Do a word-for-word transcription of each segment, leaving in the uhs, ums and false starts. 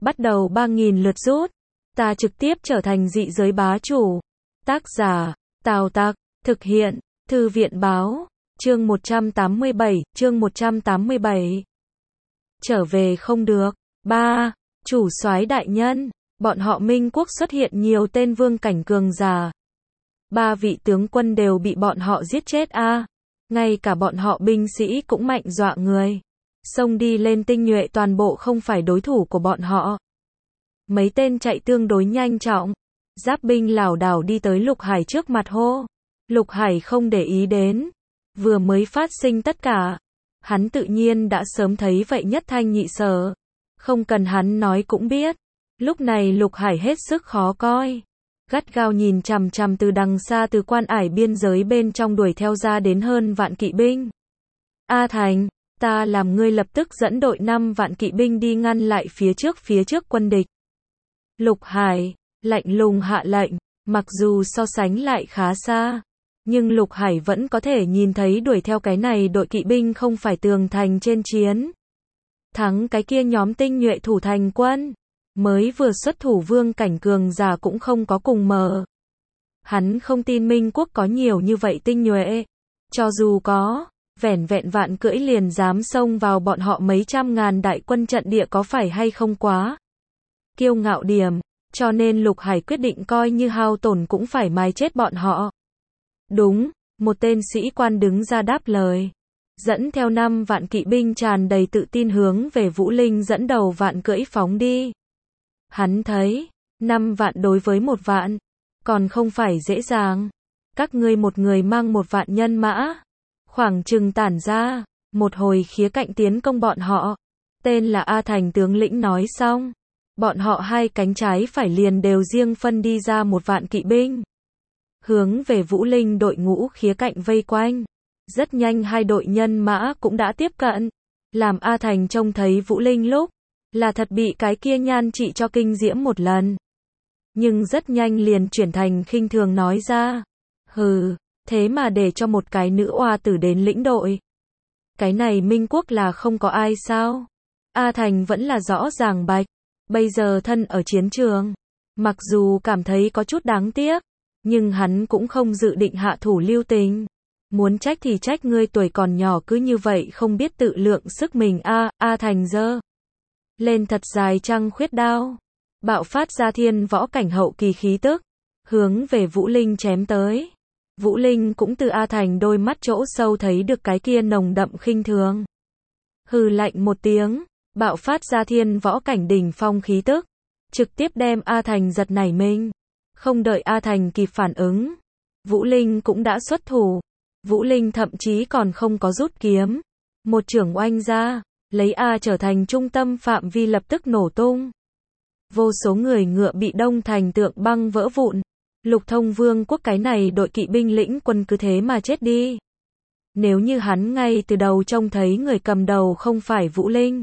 bắt đầu ba nghìn lượt rút. Ta trực tiếp trở thành dị giới bá chủ. Tác giả, Tào Tặc, thực hiện, Thư viện báo, chương một trăm tám mươi bảy, chương một trăm tám mươi bảy. Trở về không được. ba. Chủ soái đại nhân, bọn họ Minh quốc xuất hiện nhiều tên vương cảnh cường giả. Ba vị tướng quân đều bị bọn họ giết chết a. À. Ngay cả bọn họ binh sĩ cũng mạnh dọa người. Xông đi lên tinh nhuệ toàn bộ không phải đối thủ của bọn họ. Mấy tên chạy tương đối nhanh chóng. Giáp binh lảo đảo đi tới Lục Hải trước mặt hô. Lục Hải không để ý đến. Vừa mới phát sinh tất cả. Hắn tự nhiên đã sớm thấy vậy nhất thanh nhị sở. Không cần hắn nói cũng biết. Lúc này Lục Hải hết sức khó coi. Gắt gao nhìn chằm chằm từ đằng xa từ quan ải biên giới bên trong đuổi theo ra đến hơn vạn kỵ binh. A Thành, ta làm ngươi lập tức dẫn đội năm vạn kỵ binh đi ngăn lại phía trước phía trước quân địch. Lục Hải, lạnh lùng hạ lệnh, mặc dù so sánh lại khá xa. Nhưng Lục Hải vẫn có thể nhìn thấy đuổi theo cái này đội kỵ binh không phải tường thành trên chiến. Thắng cái kia nhóm tinh nhuệ thủ thành quân. Mới vừa xuất thủ vương cảnh cường giả cũng không có cùng mở. Hắn không tin Minh quốc có nhiều như vậy tinh nhuệ. Cho dù có, vẻn vẹn vạn cưỡi liền dám xông vào bọn họ mấy trăm ngàn đại quân trận địa có phải hay không quá. Kiêu ngạo điểm, cho nên Lục Hải quyết định coi như hao tổn cũng phải mài chết bọn họ. Đúng, một tên sĩ quan đứng ra đáp lời. Dẫn theo năm vạn kỵ binh tràn đầy tự tin hướng về Vũ Linh dẫn đầu vạn cưỡi phóng đi. Hắn thấy, năm vạn đối với một vạn, còn không phải dễ dàng. Các ngươi một người mang một vạn nhân mã, khoảng chừng tản ra, một hồi khía cạnh tiến công bọn họ. Tên là A Thành tướng lĩnh nói xong, bọn họ hai cánh trái phải liền đều riêng phân đi ra một vạn kỵ binh. Hướng về Vũ Linh đội ngũ khía cạnh vây quanh. Rất nhanh hai đội nhân mã cũng đã tiếp cận. Làm A Thành trông thấy Vũ Linh lúc, là thật bị cái kia nhan trị cho kinh diễm một lần. Nhưng rất nhanh liền chuyển thành khinh thường nói ra. Hừ, thế mà để cho một cái nữ oa tử đến lĩnh đội. Cái này Minh quốc là không có ai sao? A Thành vẫn là rõ ràng bạch. Bây giờ thân ở chiến trường. Mặc dù cảm thấy có chút đáng tiếc. Nhưng hắn cũng không dự định hạ thủ lưu tình. Muốn trách thì trách ngươi tuổi còn nhỏ cứ như vậy không biết tự lượng sức mình a. A Thành giơ lên thật dài trăng khuyết đao, bạo phát ra thiên võ cảnh hậu kỳ khí tức, hướng về Vũ Linh chém tới. Vũ Linh cũng từ A Thành đôi mắt chỗ sâu thấy được cái kia nồng đậm khinh thường. Hừ lạnh một tiếng, bạo phát ra thiên võ cảnh đỉnh phong khí tức, trực tiếp đem A Thành giật nảy mình. Không đợi A Thành kịp phản ứng, Vũ Linh cũng đã xuất thủ. Vũ Linh thậm chí còn không có rút kiếm, một chưởng oanh ra, lấy A trở thành trung tâm phạm vi lập tức nổ tung. Vô số người ngựa bị đông thành tượng băng vỡ vụn. Lục Thông Vương quốc cái này đội kỵ binh lĩnh quân cứ thế mà chết đi. Nếu như hắn ngay từ đầu trông thấy người cầm đầu không phải Vũ Linh,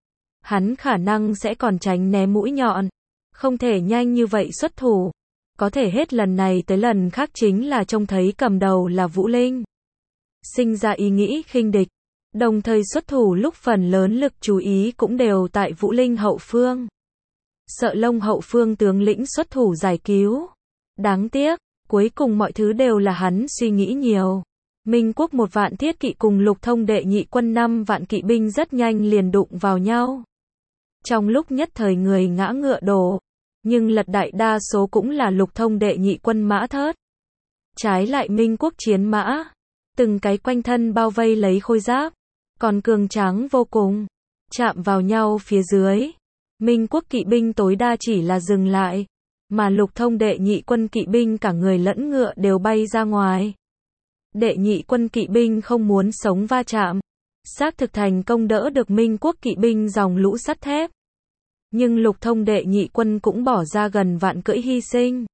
hắn khả năng sẽ còn tránh né mũi nhọn, không thể nhanh như vậy xuất thủ. Có thể hết lần này tới lần khác chính là trông thấy cầm đầu là Vũ Linh. Sinh ra ý nghĩ khinh địch, đồng thời xuất thủ lúc phần lớn lực chú ý cũng đều tại Vũ Linh hậu phương. Sợ Lông hậu phương tướng lĩnh xuất thủ giải cứu. Đáng tiếc, cuối cùng mọi thứ đều là hắn suy nghĩ nhiều. Minh quốc một vạn thiết kỵ cùng Lục Thông đệ nhị quân năm vạn kỵ binh rất nhanh liền đụng vào nhau. Trong lúc nhất thời người ngã ngựa đổ, nhưng lật đại đa số cũng là Lục Thông đệ nhị quân mã thớt. Trái lại Minh quốc chiến mã, từng cái quanh thân bao vây lấy khôi giáp, còn cường tráng vô cùng, chạm vào nhau phía dưới. Minh quốc kỵ binh tối đa chỉ là dừng lại, mà Lục Thông đệ nhị quân kỵ binh cả người lẫn ngựa đều bay ra ngoài. Đệ nhị quân kỵ binh không muốn sống va chạm, xác thực thành công đỡ được Minh quốc kỵ binh dòng lũ sắt thép. Nhưng Lục Thông đệ nhị quân cũng bỏ ra gần vạn cưỡi hy sinh.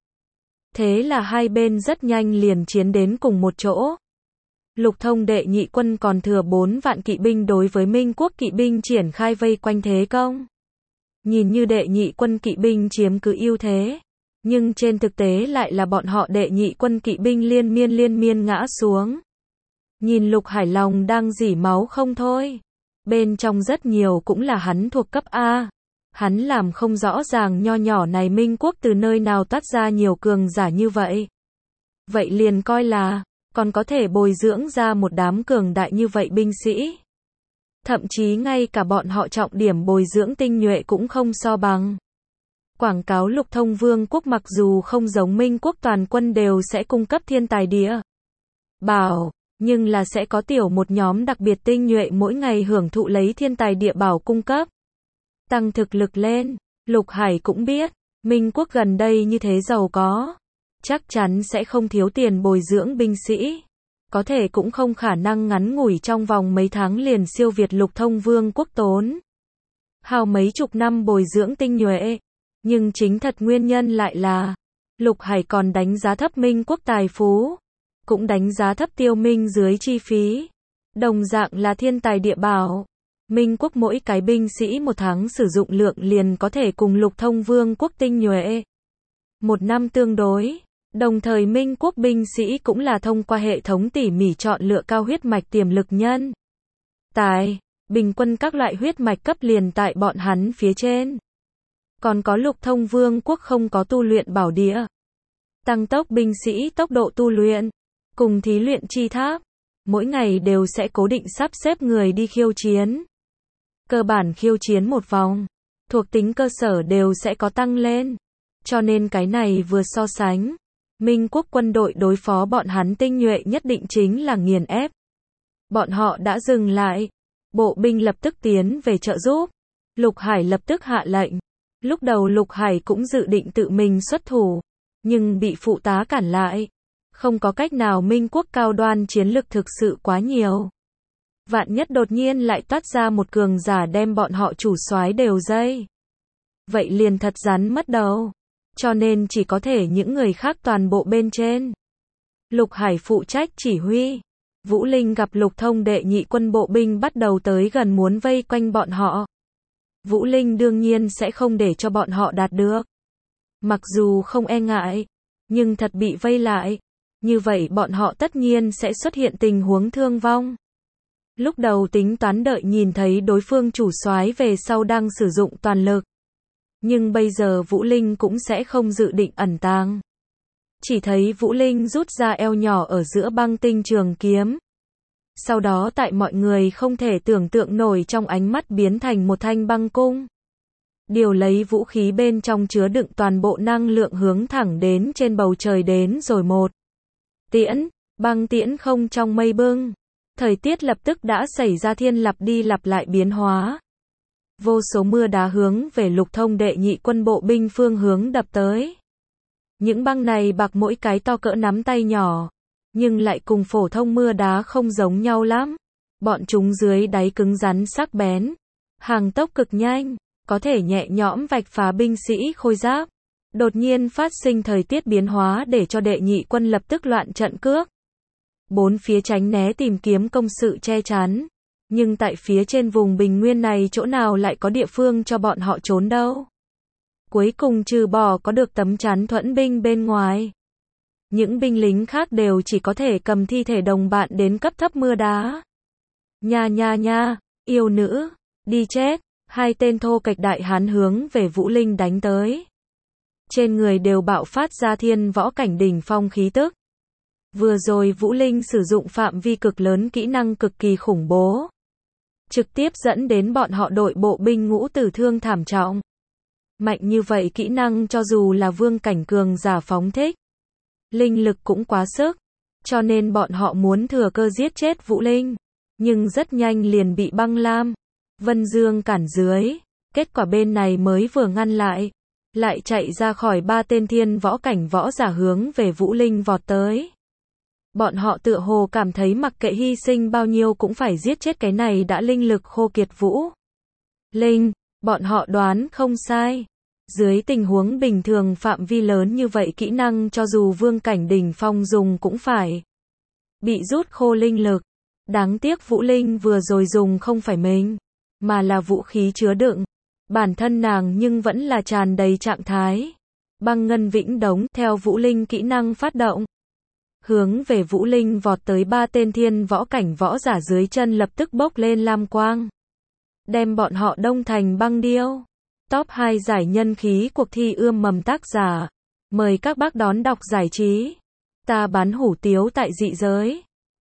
Thế là hai bên rất nhanh liền chiến đến cùng một chỗ. Lục Thông đệ nhị quân còn thừa bốn vạn kỵ binh đối với Minh quốc kỵ binh triển khai vây quanh thế công. Nhìn như đệ nhị quân kỵ binh chiếm cứ ưu thế, nhưng trên thực tế lại là bọn họ đệ nhị quân kỵ binh liên miên liên miên ngã xuống. Nhìn Lục Hải lòng đang rỉ máu không thôi. Bên trong rất nhiều cũng là hắn thuộc cấp A. Hắn làm không rõ ràng nho nhỏ này Minh quốc từ nơi nào toát ra nhiều cường giả như vậy. Vậy liền coi là, còn có thể bồi dưỡng ra một đám cường đại như vậy binh sĩ. Thậm chí ngay cả bọn họ trọng điểm bồi dưỡng tinh nhuệ cũng không so bằng. Quảng cáo Lục Thông Vương quốc mặc dù không giống Minh quốc toàn quân đều sẽ cung cấp thiên tài địa bảo, nhưng là sẽ có tiểu một nhóm đặc biệt tinh nhuệ mỗi ngày hưởng thụ lấy thiên tài địa bảo cung cấp. Tăng thực lực lên, Lục Hải cũng biết, Minh quốc gần đây như thế giàu có, chắc chắn sẽ không thiếu tiền bồi dưỡng binh sĩ. Có thể cũng không khả năng ngắn ngủi trong vòng mấy tháng liền siêu việt Lục Thông Vương quốc tốn hao mấy chục năm bồi dưỡng tinh nhuệ. Nhưng chính thật nguyên nhân lại là, Lục Hải còn đánh giá thấp Minh quốc tài phú, cũng đánh giá thấp Tiêu Minh dưới chi phí. Đồng dạng là thiên tài địa bảo, Minh quốc mỗi cái binh sĩ một tháng sử dụng lượng liền có thể cùng Lục Thông Vương quốc tinh nhuệ một năm tương đối. Đồng thời Minh quốc binh sĩ cũng là thông qua hệ thống tỉ mỉ chọn lựa cao huyết mạch tiềm lực nhân tài, bình quân các loại huyết mạch cấp liền tại bọn hắn phía trên. Còn có Lục Thông Vương quốc không có tu luyện bảo địa, tăng tốc binh sĩ tốc độ tu luyện, cùng thí luyện chi tháp, mỗi ngày đều sẽ cố định sắp xếp người đi khiêu chiến. Cơ bản khiêu chiến một vòng, thuộc tính cơ sở đều sẽ có tăng lên. Cho nên cái này vừa so sánh, Minh quốc quân đội đối phó bọn hắn tinh nhuệ nhất định chính là nghiền ép. Bọn họ đã dừng lại, bộ binh lập tức tiến về trợ giúp. Lục Hải lập tức hạ lệnh. Lúc đầu Lục Hải cũng dự định tự mình xuất thủ, nhưng bị phụ tá cản lại. Không có cách nào, Minh quốc cao đoan chiến lực thực sự quá nhiều. Vạn nhất đột nhiên lại toát ra một cường giả đem bọn họ chủ soái đều dây. Vậy liền thật rắn mất đầu. Cho nên chỉ có thể những người khác toàn bộ bên trên. Lục Hải phụ trách chỉ huy. Vũ Linh gặp Lục Thông đệ nhị quân bộ binh bắt đầu tới gần muốn vây quanh bọn họ. Vũ Linh đương nhiên sẽ không để cho bọn họ đạt được. Mặc dù không e ngại, nhưng thật bị vây lại. Như vậy bọn họ tất nhiên sẽ xuất hiện tình huống thương vong. Lúc đầu tính toán đợi nhìn thấy đối phương chủ soái về sau đang sử dụng toàn lực. Nhưng bây giờ Vũ Linh cũng sẽ không dự định ẩn tàng. Chỉ thấy Vũ Linh rút ra eo nhỏ ở giữa băng tinh trường kiếm. Sau đó tại mọi người không thể tưởng tượng nổi trong ánh mắt biến thành một thanh băng cung. Điều lấy vũ khí bên trong chứa đựng toàn bộ năng lượng hướng thẳng đến trên bầu trời đến rồi một tiễn, băng tiễn không trong mây bưng. Thời tiết lập tức đã xảy ra thiên lặp đi lặp lại biến hóa. Vô số mưa đá hướng về Lục Thông đệ nhị quân bộ binh phương hướng đập tới. Những băng này bạc mỗi cái to cỡ nắm tay nhỏ, nhưng lại cùng phổ thông mưa đá không giống nhau lắm. Bọn chúng dưới đáy cứng rắn sắc bén, hàng tốc cực nhanh, có thể nhẹ nhõm vạch phá binh sĩ khôi giáp. Đột nhiên phát sinh thời tiết biến hóa để cho đệ nhị quân lập tức loạn trận cước. Bốn phía tránh né tìm kiếm công sự che chắn. Nhưng tại phía trên vùng bình nguyên này chỗ nào lại có địa phương cho bọn họ trốn đâu. Cuối cùng trừ bỏ có được tấm chắn thuẫn binh bên ngoài. Những binh lính khác đều chỉ có thể cầm thi thể đồng bạn đến cấp thấp mưa đá. Nha nha nha, yêu nữ, đi chết, hai tên thô kệch đại hán hướng về Vũ Linh đánh tới. Trên người đều bạo phát ra thiên võ cảnh đỉnh phong khí tức. Vừa rồi Vũ Linh sử dụng phạm vi cực lớn kỹ năng cực kỳ khủng bố. Trực tiếp dẫn đến bọn họ đội bộ binh ngũ tử thương thảm trọng. Mạnh như vậy kỹ năng cho dù là vương cảnh cường giả phóng thích, linh lực cũng quá sức. Cho nên bọn họ muốn thừa cơ giết chết Vũ Linh. Nhưng rất nhanh liền bị Băng Lam, Vân Dương cản dưới. Kết quả bên này mới vừa ngăn lại, lại chạy ra khỏi ba tên thiên võ cảnh võ giả hướng về Vũ Linh vọt tới. Bọn họ tựa hồ cảm thấy mặc kệ hy sinh bao nhiêu cũng phải giết chết cái này đã linh lực khô kiệt Vũ Linh. Bọn họ đoán không sai. Dưới tình huống bình thường phạm vi lớn như vậy kỹ năng cho dù vương cảnh đỉnh phong dùng cũng phải bị rút khô linh lực. Đáng tiếc Vũ Linh vừa rồi dùng không phải mình, mà là vũ khí chứa đựng. Bản thân nàng nhưng vẫn là tràn đầy trạng thái. Băng ngân vĩnh đống theo Vũ Linh kỹ năng phát động. Hướng về Vũ Linh vọt tới ba tên thiên võ cảnh võ giả dưới chân lập tức bốc lên lam quang. Đem bọn họ đông thành băng điêu. Top hai giải nhân khí cuộc thi ươm mầm tác giả. Mời các bác đón đọc giải trí. Ta bán hủ tiếu tại dị giới.